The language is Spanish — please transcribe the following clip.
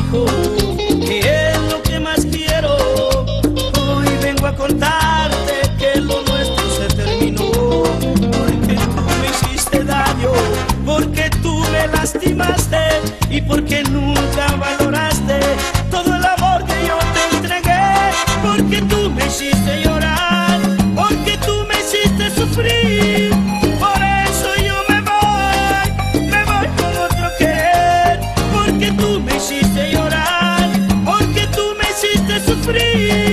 hijo, que es lo que más quiero. Hoy vengo a contarte que lo nuestro se terminó, porque tú me hiciste daño, porque tú me lastimaste y porque nunca valoraste todo el amor que yo te entregué, porque tú me hiciste llorar, porque tú me hiciste sufrir. Por eso yo me voy con otro querer, porque tú me hiciste llorar, porque tú me hiciste sufrir.